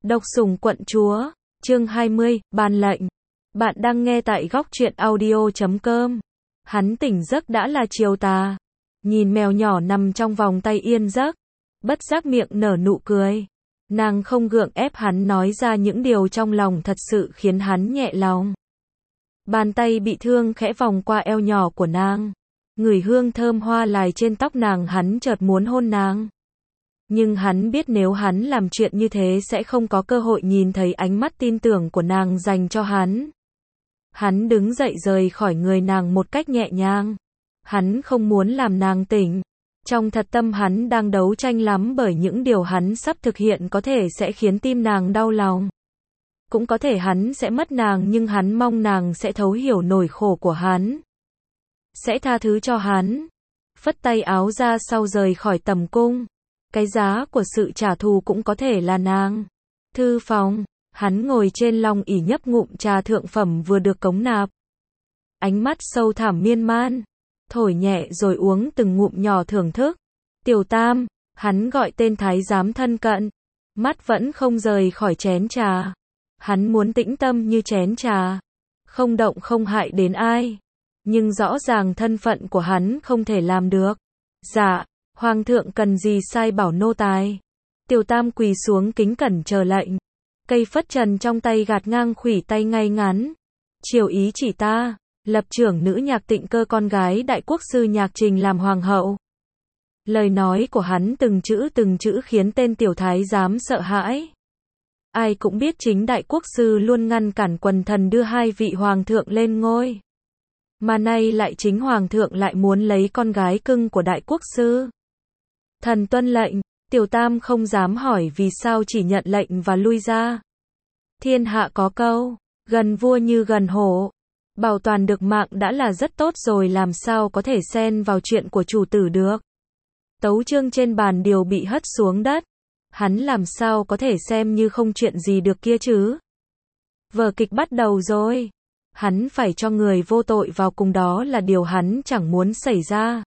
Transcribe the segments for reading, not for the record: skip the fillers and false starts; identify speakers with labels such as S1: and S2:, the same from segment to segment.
S1: Độc sủng quận chúa, chương 20, ban lệnh. Bạn đang nghe tại góc truyện audio.com. Hắn tỉnh giấc đã là chiều tà. Nhìn mèo nhỏ nằm trong vòng tay yên giấc. Bất giác miệng nở nụ cười. Nàng không gượng ép hắn nói ra những điều trong lòng thật sự khiến hắn nhẹ lòng. Bàn tay bị thương khẽ vòng qua eo nhỏ của nàng. Ngửi hương thơm hoa lài trên tóc nàng, hắn chợt muốn hôn nàng. Nhưng hắn biết nếu hắn làm chuyện như thế sẽ không có cơ hội nhìn thấy ánh mắt tin tưởng của nàng dành cho hắn. Hắn đứng dậy rời khỏi người nàng một cách nhẹ nhàng. Hắn không muốn làm nàng tỉnh. Trong thật tâm hắn đang đấu tranh lắm bởi những điều hắn sắp thực hiện có thể sẽ khiến tim nàng đau lòng. Cũng có thể hắn sẽ mất nàng, nhưng hắn mong nàng sẽ thấu hiểu nỗi khổ của hắn. Sẽ tha thứ cho hắn. Phất tay áo ra sau rời khỏi tầm cung. Cái giá của sự trả thù cũng có thể là nàng. Thư phòng, hắn ngồi trên long ỷ nhấp ngụm trà thượng phẩm vừa được cống nạp. Ánh mắt sâu thẳm miên man, thổi nhẹ rồi uống từng ngụm nhỏ thưởng thức. Tiểu Tam, hắn gọi tên thái giám thân cận, mắt vẫn không rời khỏi chén trà. Hắn muốn tĩnh tâm như chén trà, không động không hại đến ai. Nhưng rõ ràng thân phận của hắn không thể làm được. Dạ, Hoàng thượng cần gì sai bảo nô tài. Tiểu Tam quỳ xuống kính cẩn chờ lệnh. Cây phất trần trong tay gạt ngang khuỷu tay ngay ngắn. Triều ý chỉ ta, lập trưởng nữ Nhạc Tịnh Cơ con gái đại quốc sư Nhạc Trình làm hoàng hậu. Lời nói của hắn từng chữ khiến tên tiểu thái giám sợ hãi. Ai cũng biết chính đại quốc sư luôn ngăn cản quần thần đưa hai vị hoàng thượng lên ngôi. Mà nay lại chính hoàng thượng lại muốn lấy con gái cưng của đại quốc sư. Thần tuân lệnh. Tiểu Tam không dám hỏi vì sao, chỉ nhận lệnh và lui ra. Thiên hạ có câu, gần vua như gần hổ. Bảo toàn được mạng đã là rất tốt rồi, làm sao có thể xen vào chuyện của chủ tử được. Tấu chương trên bàn điều bị hất xuống đất. Hắn làm sao có thể xem như không chuyện gì được kia chứ. Vở kịch bắt đầu rồi. Hắn phải cho người vô tội vào cùng, đó là điều hắn chẳng muốn xảy ra.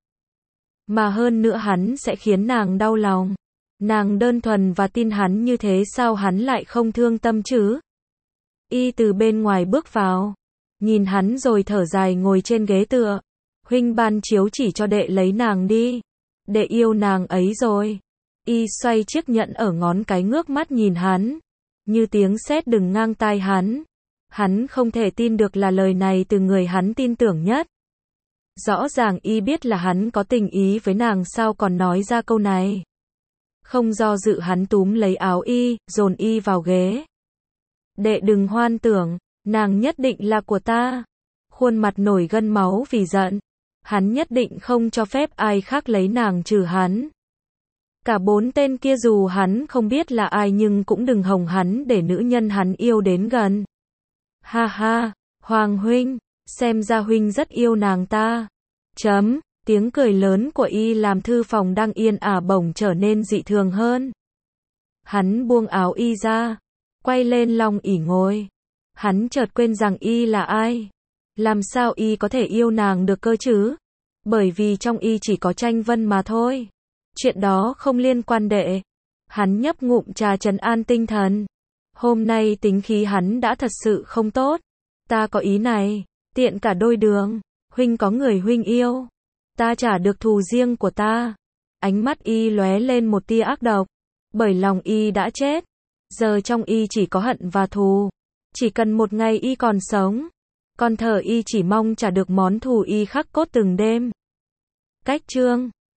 S1: Mà hơn nữa hắn sẽ khiến nàng đau lòng. Nàng đơn thuần và tin hắn như thế, sao hắn lại không thương tâm chứ? Y từ bên ngoài bước vào, nhìn hắn rồi thở dài ngồi trên ghế tựa. Huynh ban chiếu chỉ cho đệ lấy nàng đi. Đệ yêu nàng ấy rồi. Y xoay chiếc nhẫn ở ngón cái, ngước mắt nhìn hắn. Như tiếng sét đừng ngang tai hắn. Hắn không thể tin được là lời này từ người hắn tin tưởng nhất. Rõ ràng Y biết là hắn có tình ý với nàng, sao còn nói ra câu này. Không do dự hắn túm lấy áo Y, dồn Y vào ghế. Đệ đừng hoan tưởng, nàng nhất định là của ta. Khuôn mặt nổi gân máu vì giận. Hắn nhất định không cho phép ai khác lấy nàng trừ hắn. Cả bốn tên kia dù hắn không biết là ai nhưng cũng đừng hòng hắn để nữ nhân hắn yêu đến gần. Ha ha, Hoàng huynh, xem ra huynh rất yêu nàng ta. Tiếng cười lớn của Y làm thư phòng đang yên ả bỗng trở nên dị thường hơn. Hắn buông áo Y ra, quay lên long ỷ ngồi. Hắn chợt quên rằng Y là ai. Làm sao Y có thể yêu nàng được cơ chứ? Bởi vì trong Y chỉ có Tranh Vân mà thôi. Chuyện đó không liên quan đệ. Hắn nhấp ngụm trà trấn an tinh thần. Hôm nay tính khí hắn đã thật sự không tốt. Ta có ý này, tiện cả đôi đường. Huynh có người huynh yêu, ta trả được thù riêng của ta. Ánh mắt Y lóe lên một tia ác độc. Bởi lòng Y đã chết. Giờ trong Y chỉ có hận và thù. Chỉ cần một ngày Y còn sống, con thở Y chỉ mong trả được món thù Y khắc cốt từng đêm. Cách chương